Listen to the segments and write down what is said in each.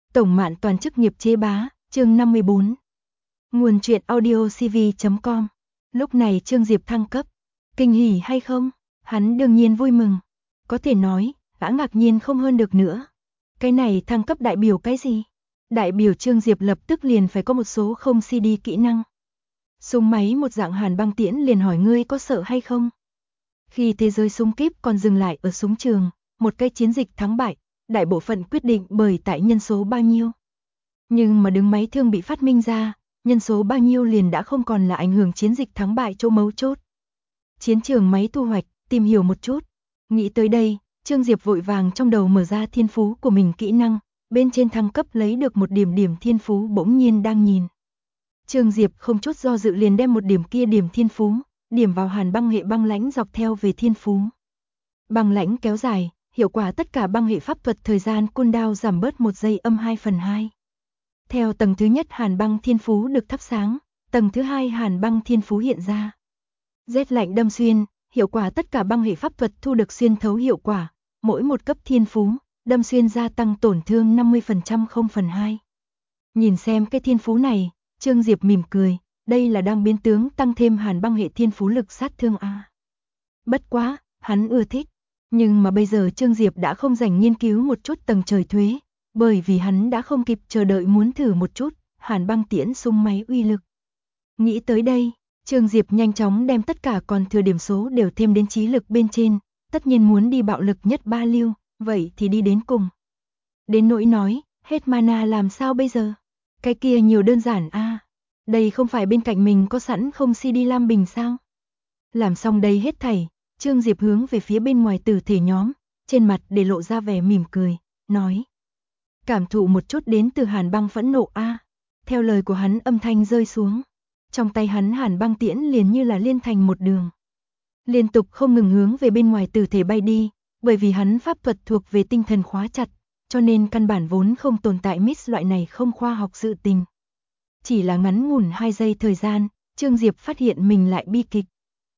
Tổng Mạn Toàn chức nghiệp chế bá, chương 54. Nguồn truyện audio cv.com. Lúc này Trương Diệp thăng cấp, kinh hỉ hay không? Hắn đương nhiên vui mừng. Có thể nói, gã ngạc nhiên không hơn được nữa. Cái này thăng cấp đại biểu cái gì? Đại biểu Trương Diệp lập tức liền phải có một số không CD kỹ năng. Súng máy một dạng Hàn Băng Tiễn liền hỏi ngươi có sợ hay không? Khi thế giới súng kíp còn dừng lại ở súng trường, một cái chiến dịch thắng bại, đại bộ phận quyết định bởi tại nhân số bao nhiêu. Nhưng mà đứng máy thương bị phát minh ra, nhân số bao nhiêu liền đã không còn là ảnh hưởng chiến dịch thắng bại chỗ mấu chốt. Chiến trường máy thu hoạch, tìm hiểu một chút. Nghĩ tới đây, Trương Diệp vội vàng trong đầu mở ra thiên phú của mình kỹ năng, bên trên thăng cấp lấy được một điểm thiên phú bỗng nhiên đang nhìn. Trương Diệp không chút do dự liền đem một điểm kia điểm thiên phú, điểm vào Hàn băng hệ băng lãnh dọc theo về thiên phú. Băng lãnh kéo dài, hiệu quả tất cả băng hệ pháp thuật thời gian cooldown giảm bớt 1 giây âm 2/2. Theo tầng thứ nhất Hàn băng thiên phú được thắp sáng, tầng thứ hai Hàn băng thiên phú hiện ra. Rét lạnh đâm xuyên, hiệu quả tất cả băng hệ pháp thuật thu được xuyên thấu hiệu quả, mỗi một cấp thiên phú, đâm xuyên gia tăng tổn thương 50% 0/2. Nhìn xem cái thiên phú này, Trương Diệp mỉm cười, đây là đang biến tướng tăng thêm Hàn băng hệ thiên phú lực sát thương a. Bất quá, hắn ưa thích, nhưng mà bây giờ Trương Diệp đã không rảnh nghiên cứu một chút tầng trời thuế, bởi vì hắn đã không kịp chờ đợi muốn thử một chút Hàn băng tiễn súng máy uy lực. Nghĩ tới đây, Trương Diệp nhanh chóng đem tất cả còn thừa điểm số đều thêm đến trí lực bên trên, tất nhiên muốn đi bạo lực nhất 3 lưu, vậy thì đi đến cùng. Đến nỗi nói, hết mana làm sao bây giờ? Cái kia nhiều đơn giản a. Đây không phải bên cạnh mình có sẵn không CD lam bình sao? Làm xong đây hết thảy, Trương Diệp hướng về phía bên ngoài tử thể nhóm, trên mặt để lộ ra vẻ mỉm cười, nói. Cảm thụ một chút đến từ Hàn băng phẫn nộ a. Theo lời của hắn âm thanh rơi xuống. Trong tay hắn Hàn băng tiễn liền như là liên thành một đường. Liên tục không ngừng hướng về bên ngoài tử thể bay đi, bởi vì hắn pháp thuật thuộc về tinh thần khóa chặt, cho nên căn bản vốn không tồn tại miss loại này không khoa học sự tình. Chỉ là ngắn ngủn 2 giây thời gian, Trương Diệp phát hiện mình lại bi kịch.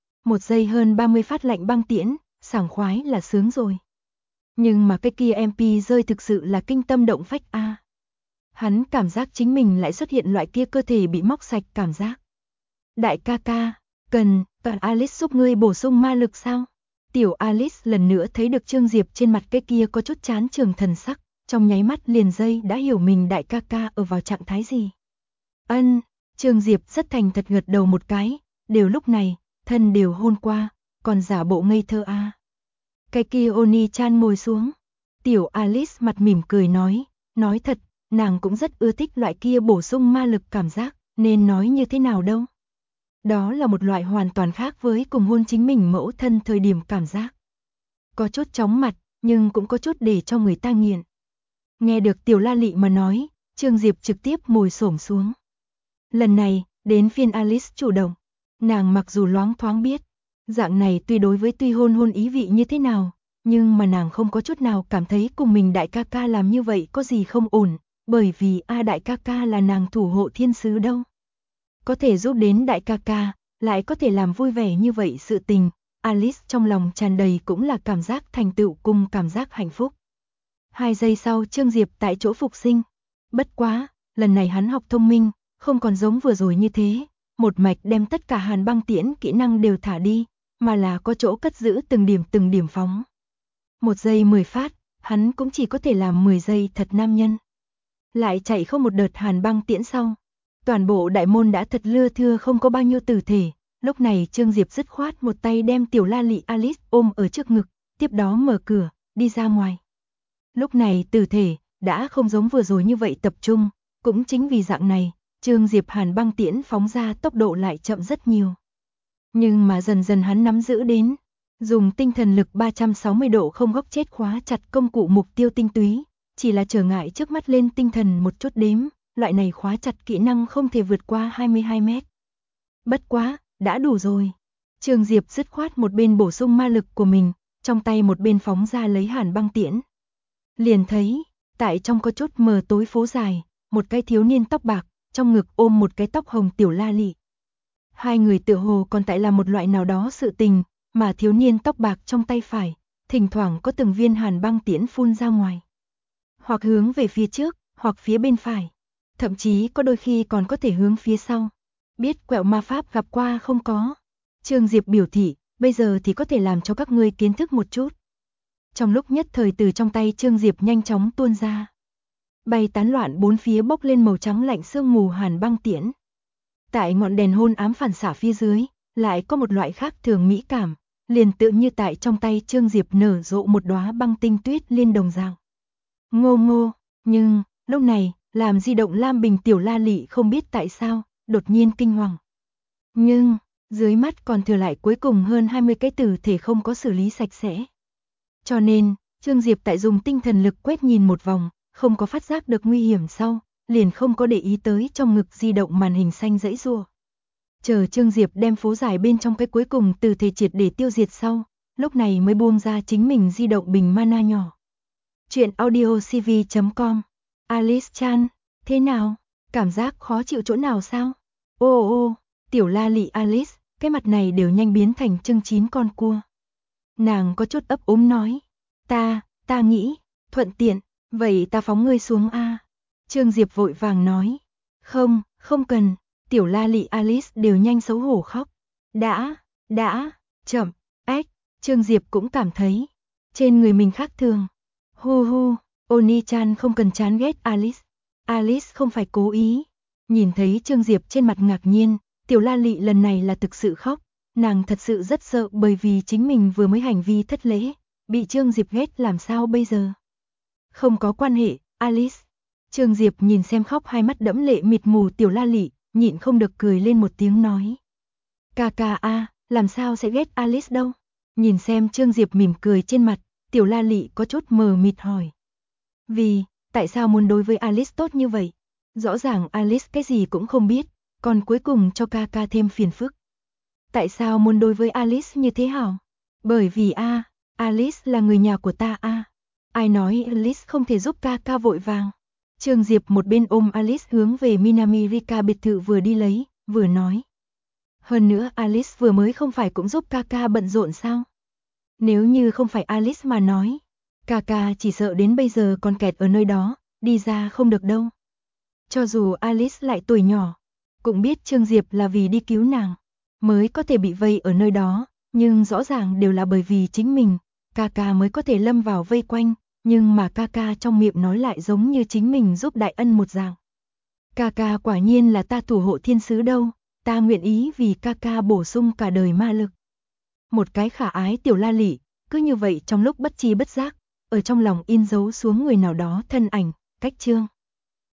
1 giây hơn 30 phát lạnh băng tiễn, sảng khoái là sướng rồi. Nhưng mà cái kia MP rơi thực sự là kinh tâm động phách a. Hắn cảm giác chính mình lại xuất hiện loại kia cơ thể bị móc sạch cảm giác. Đại ca ca, cần Alice giúp ngươi bổ sung ma lực sao? Tiểu Alice lần nữa thấy được Trương Diệp trên mặt cái kia có chút chán trường thần sắc, trong nháy mắt liền giây đã hiểu mình đại ca ca ở vào trạng thái gì. Ân, Trương Diệp rất thành thật gật đầu một cái, đều lúc này, thân đều hôn qua, còn giả bộ ngây thơ a. Cái kia Oni-chan ngồi xuống, tiểu Alice mặt mỉm cười nói thật, nàng cũng rất ưa thích loại kia bổ sung ma lực cảm giác, nên nói như thế nào đâu. Đó là một loại hoàn toàn khác với cùng hôn chính mình mẫu thân thời điểm cảm giác. Có chút chóng mặt, nhưng cũng có chút để cho người ta nghiện. Nghe được tiểu La Lị mà nói, Trương Diệp trực tiếp ngồi xổm xuống. Lần này, đến phiên Alice chủ động. Nàng mặc dù loáng thoáng biết, dạng này tuy hôn ý vị như thế nào, nhưng mà nàng không có chút nào cảm thấy cùng mình đại ca ca làm như vậy có gì không ổn, bởi vì đại ca ca là nàng thủ hộ thiên sứ đâu. Có thể giúp đến đại ca ca, lại có thể làm vui vẻ như vậy sự tình, Alice trong lòng tràn đầy cũng là cảm giác thành tựu cùng cảm giác hạnh phúc. 2 giây sau Trương Diệp tại chỗ phục sinh. Bất quá, lần này hắn học thông minh, không còn giống vừa rồi như thế, một mạch đem tất cả Hàn băng tiễn kỹ năng đều thả đi, mà là có chỗ cất giữ từng điểm phóng. 1 giây 10 phát, hắn cũng chỉ có thể làm 10 giây thật nam nhân. Lại chạy không một đợt Hàn băng tiễn sau. Toàn bộ đại môn đã thật lưa thưa không có bao nhiêu tử thể, lúc này Trương Diệp dứt khoát một tay đem tiểu La Lị Alice ôm ở trước ngực, tiếp đó mở cửa, đi ra ngoài. Lúc này tử thể, đã không giống vừa rồi như vậy tập trung, cũng chính vì dạng này, Trương Diệp Hàn băng tiễn phóng ra tốc độ lại chậm rất nhiều. Nhưng mà dần dần hắn nắm giữ đến, dùng tinh thần lực 360 độ không góc chết khóa chặt công cụ mục tiêu tinh túy, chỉ là trở ngại trước mắt lên tinh thần một chút đếm. Loại này khóa chặt kỹ năng không thể vượt qua 22 mét. Bất quá, đã đủ rồi. Trương Diệp dứt khoát một bên bổ sung ma lực của mình, trong tay một bên phóng ra lấy Hàn băng tiễn. Liền thấy, tại trong có chút mờ tối phố dài, một cái thiếu niên tóc bạc, trong ngực ôm một cái tóc hồng tiểu La Lị. Hai người tựa hồ còn tại làm một loại nào đó sự tình, mà thiếu niên tóc bạc trong tay phải, thỉnh thoảng có từng viên Hàn băng tiễn phun ra ngoài. Hoặc hướng về phía trước, hoặc phía bên phải. Thậm chí có đôi khi còn có thể hướng phía sau. Biết quẹo ma pháp gặp qua không có? Trương Diệp biểu thị, bây giờ thì có thể làm cho các ngươi kiến thức một chút. Trong lúc nhất thời từ trong tay Trương Diệp nhanh chóng tuôn ra. Bay tán loạn bốn phía bốc lên màu trắng lạnh sương mù hàn băng tiễn. Tại ngọn đèn hôn ám phản xạ phía dưới, lại có một loại khác thường mỹ cảm, liền tựa như tại trong tay Trương Diệp nở rộ một đóa băng tinh tuyết liên đồng dạng. Ngô ngô, nhưng, lúc này, làm di động lam bình tiểu La Lị không biết tại sao, đột nhiên kinh hoàng. Nhưng, dưới mắt còn thừa lại cuối cùng hơn 20 cái tử thể không có xử lý sạch sẽ. Cho nên, Trương Diệp tại dùng tinh thần lực quét nhìn một vòng, không có phát giác được nguy hiểm sau, liền không có để ý tới trong ngực di động màn hình xanh dãy rùa. Chờ Trương Diệp đem phố giải bên trong cái cuối cùng từ thể triệt để tiêu diệt sau, lúc này mới buông ra chính mình di động bình mana nhỏ. Chuyện audiocv.com. Alice Chan, thế nào? Cảm giác khó chịu chỗ nào sao? Ô ô, tiểu La Lị Alice, cái mặt này đều nhanh biến thành chưng chín con cua. Nàng có chút ấp úng nói, ta nghĩ, thuận tiện, vậy ta phóng ngươi xuống a. Trương Diệp vội vàng nói, không cần, tiểu La Lị Alice đều nhanh xấu hổ khóc. Đã, chậm, Trương Diệp cũng cảm thấy, trên người mình khác thường. Hu, Oni-chan không cần chán ghét Alice. Alice không phải cố ý. Nhìn thấy Trương Diệp trên mặt ngạc nhiên, tiểu La Lị lần này là thực sự khóc. Nàng thật sự rất sợ bởi vì chính mình vừa mới hành vi thất lễ, bị Trương Diệp ghét làm sao bây giờ. Không có quan hệ, Alice. Trương Diệp nhìn xem khóc hai mắt đẫm lệ mịt mù tiểu La Lị, nhịn không được cười lên một tiếng nói. Ca a, làm sao sẽ ghét Alice đâu. Nhìn xem Trương Diệp mỉm cười trên mặt, tiểu La Lị có chút mờ mịt hỏi. Tại sao muốn đối với Alice tốt như vậy? Rõ ràng Alice cái gì cũng không biết, còn cuối cùng cho ca thêm phiền phức. Tại sao muốn đối với Alice như thế hả? Bởi vì Alice là người nhà của ta Ai nói Alice không thể giúp ca vội vàng. Trương Diệp một bên ôm Alice hướng về Minami Rika biệt thự vừa đi lấy, vừa nói. Hơn nữa Alice vừa mới không phải cũng giúp ca bận rộn sao? Nếu như không phải Alice mà nói, ca chỉ sợ đến bây giờ còn kẹt ở nơi đó, đi ra không được đâu. Cho dù Alice lại tuổi nhỏ, cũng biết Trương Diệp là vì đi cứu nàng, mới có thể bị vây ở nơi đó, nhưng rõ ràng đều là bởi vì chính mình, ca mới có thể lâm vào vây quanh, nhưng mà ca trong miệng nói lại giống như chính mình giúp đại ân một dạng. Ca quả nhiên là ta thủ hộ thiên sứ đâu, ta nguyện ý vì ca bổ sung cả đời ma lực. Một cái khả ái tiểu La Lị, cứ như vậy trong lúc bất tri bất giác, ở trong lòng in dấu xuống người nào đó thân ảnh, cách chương.